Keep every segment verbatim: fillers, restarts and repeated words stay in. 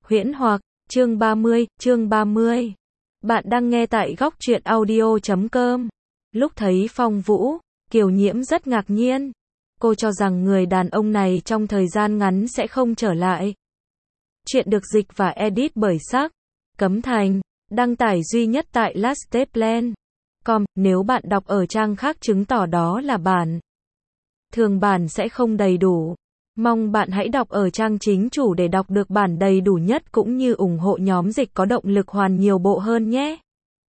Huyễn hoặc, chương ba mươi, chương ba mươi. Bạn đang nghe tại góc truyện audio chấm com. Lúc thấy Phong Vũ, Kiều Nhiễm rất ngạc nhiên. Cô cho rằng người đàn ông này trong thời gian ngắn sẽ không trở lại. Chuyện được dịch và edit bởi Sắc Cấm Thành, đăng tải duy nhất tại lasteplan chấm com. Nếu bạn đọc ở trang khác chứng tỏ đó là bản thường, bản sẽ không đầy đủ. Mong bạn hãy đọc ở trang chính chủ để đọc được bản đầy đủ nhất cũng như ủng hộ nhóm dịch có động lực hoàn nhiều bộ hơn nhé.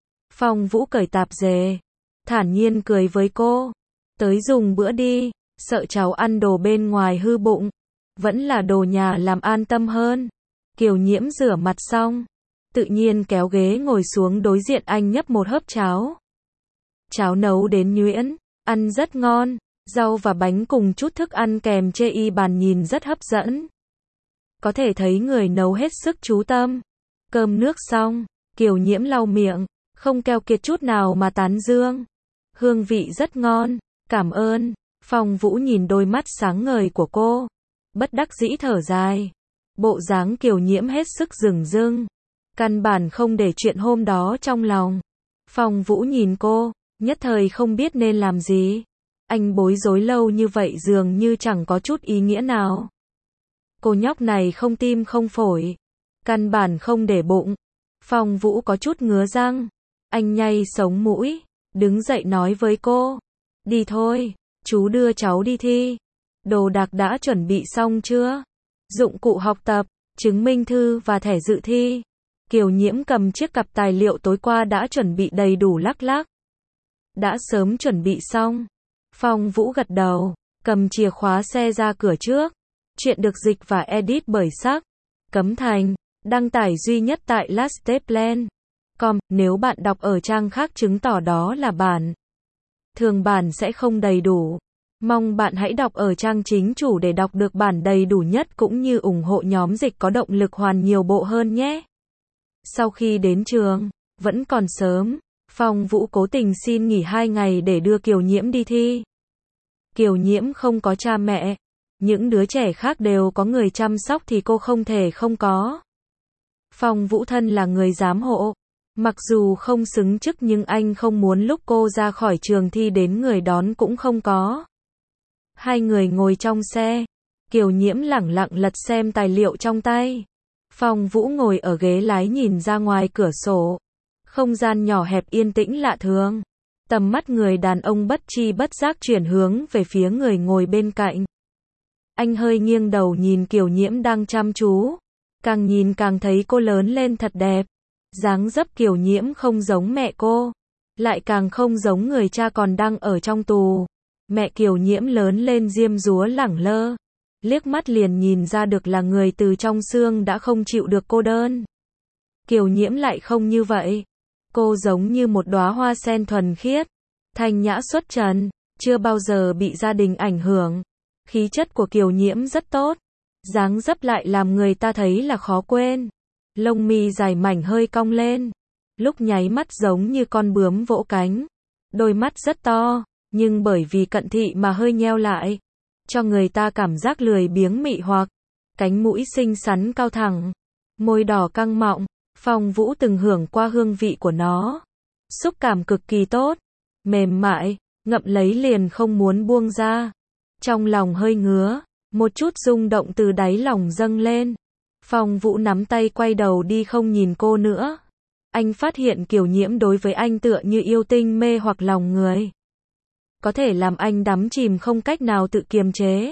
Phong Vũ cởi tạp dề, thản nhiên cười với cô. Tới dùng bữa đi, sợ cháu ăn đồ bên ngoài hư bụng. Vẫn là đồ nhà làm an tâm hơn. Kiều Nhiễm rửa mặt xong, tự nhiên kéo ghế ngồi xuống đối diện anh nhấp một hớp cháo. Cháo nấu đến nhuyễn, ăn rất ngon. Rau và bánh cùng chút thức ăn kèm chê y bàn nhìn rất hấp dẫn. Có thể thấy người nấu hết sức chú tâm. Cơm nước xong, Kiều Nhiễm lau miệng, không keo kiệt chút nào mà tán dương. Hương vị rất ngon, cảm ơn. Phong Vũ nhìn đôi mắt sáng ngời của cô, bất đắc dĩ thở dài. Bộ dáng Kiều Nhiễm hết sức rừng rưng, căn bản không để chuyện hôm đó trong lòng. Phong Vũ nhìn cô, nhất thời không biết nên làm gì. Anh bối rối lâu như vậy dường như chẳng có chút ý nghĩa nào. Cô nhóc này không tim không phổi, căn bản không để bụng. Phong Vũ có chút ngứa răng. Anh nhay sống mũi, đứng dậy nói với cô. Đi thôi, chú đưa cháu đi thi. Đồ đạc đã chuẩn bị xong chưa? Dụng cụ học tập, chứng minh thư và thẻ dự thi. Kiều Nhiễm cầm chiếc cặp tài liệu tối qua đã chuẩn bị đầy đủ lắc lắc. Đã sớm chuẩn bị xong. Phong Vũ gật đầu, cầm chìa khóa xe ra cửa trước. Chuyện được dịch và edit bởi Sắc Cấm Thành, đăng tải duy nhất tại lasteplan chấm com. Nếu bạn đọc ở trang khác chứng tỏ đó là bản thường, bản sẽ không đầy đủ. Mong bạn hãy đọc ở trang chính chủ để đọc được bản đầy đủ nhất cũng như ủng hộ nhóm dịch có động lực hoàn nhiều bộ hơn nhé. Sau khi đến trường, vẫn còn sớm, Phong Vũ cố tình xin nghỉ hai ngày để đưa Kiều Nhiễm đi thi. Kiều Nhiễm không có cha mẹ, những đứa trẻ khác đều có người chăm sóc thì cô không thể không có. Phong Vũ thân là người giám hộ, mặc dù không xứng chức nhưng anh không muốn lúc cô ra khỏi trường thi đến người đón cũng không có. Hai người ngồi trong xe, Kiều Nhiễm lẳng lặng lật xem tài liệu trong tay. Phong Vũ ngồi ở ghế lái nhìn ra ngoài cửa sổ. Không gian nhỏ hẹp yên tĩnh lạ thường. Tầm mắt người đàn ông bất chi bất giác chuyển hướng về phía người ngồi bên cạnh. Anh hơi nghiêng đầu nhìn Kiều Nhiễm đang chăm chú. Càng nhìn càng thấy cô lớn lên thật đẹp. Dáng dấp Kiều Nhiễm không giống mẹ cô, lại càng không giống người cha còn đang ở trong tù. Mẹ Kiều Nhiễm lớn lên diêm dúa lẳng lơ, liếc mắt liền nhìn ra được là người từ trong xương đã không chịu được cô đơn. Kiều Nhiễm lại không như vậy. Cô giống như một đóa hoa sen thuần khiết, thanh nhã xuất trần, chưa bao giờ bị gia đình ảnh hưởng. Khí chất của Kiều Nhiễm rất tốt, dáng dấp lại làm người ta thấy là khó quên. Lông mi dài mảnh hơi cong lên, lúc nháy mắt giống như con bướm vỗ cánh. Đôi mắt rất to, nhưng bởi vì cận thị mà hơi nheo lại, cho người ta cảm giác lười biếng mị hoặc. Cánh mũi xinh xắn cao thẳng, môi đỏ căng mọng. Phong Vũ từng hưởng qua hương vị của nó. Xúc cảm cực kỳ tốt, mềm mại, ngậm lấy liền không muốn buông ra. Trong lòng hơi ngứa, một chút rung động từ đáy lòng dâng lên. Phong Vũ nắm tay quay đầu đi không nhìn cô nữa. Anh phát hiện Kiều Nhiễm đối với anh tựa như yêu tinh mê hoặc lòng người. Có thể làm anh đắm chìm không cách nào tự kiềm chế.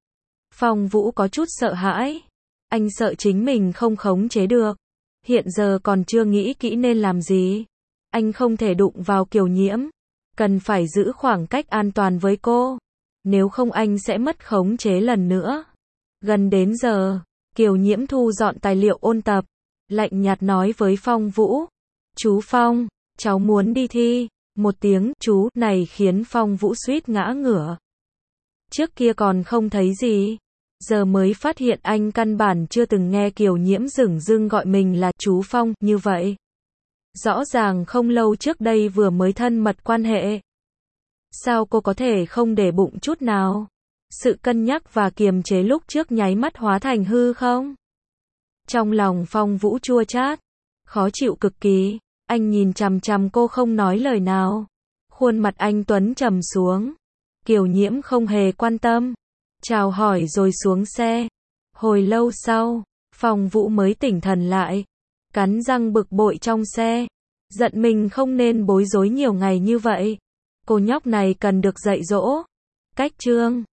Phong Vũ có chút sợ hãi. Anh sợ chính mình không khống chế được. Hiện giờ còn chưa nghĩ kỹ nên làm gì. Anh không thể đụng vào Kiều Nhiễm, cần phải giữ khoảng cách an toàn với cô. Nếu không anh sẽ mất khống chế lần nữa. Gần đến giờ, Kiều Nhiễm thu dọn tài liệu ôn tập, lạnh nhạt nói với Phong Vũ. Chú Phong, cháu muốn đi thi. Một tiếng chú này khiến Phong Vũ suýt ngã ngửa. Trước kia còn không thấy gì, giờ mới phát hiện anh căn bản chưa từng nghe Kiều Nhiễm dửng dưng gọi mình là chú Phong như vậy. Rõ ràng không lâu trước đây vừa mới thân mật quan hệ. Sao cô có thể không để bụng chút nào? Sự cân nhắc và kiềm chế lúc trước nháy mắt hóa thành hư không? Trong lòng Phong Vũ chua chát, khó chịu cực kỳ, anh nhìn chằm chằm cô không nói lời nào. Khuôn mặt anh tuấn trầm xuống. Kiều Nhiễm không hề quan tâm, chào hỏi rồi xuống xe. Hồi lâu sau, Phong Vũ mới tỉnh thần lại, cắn răng bực bội trong xe, giận mình không nên bối rối nhiều ngày như vậy. Cô nhóc này cần được dạy dỗ. Cách chương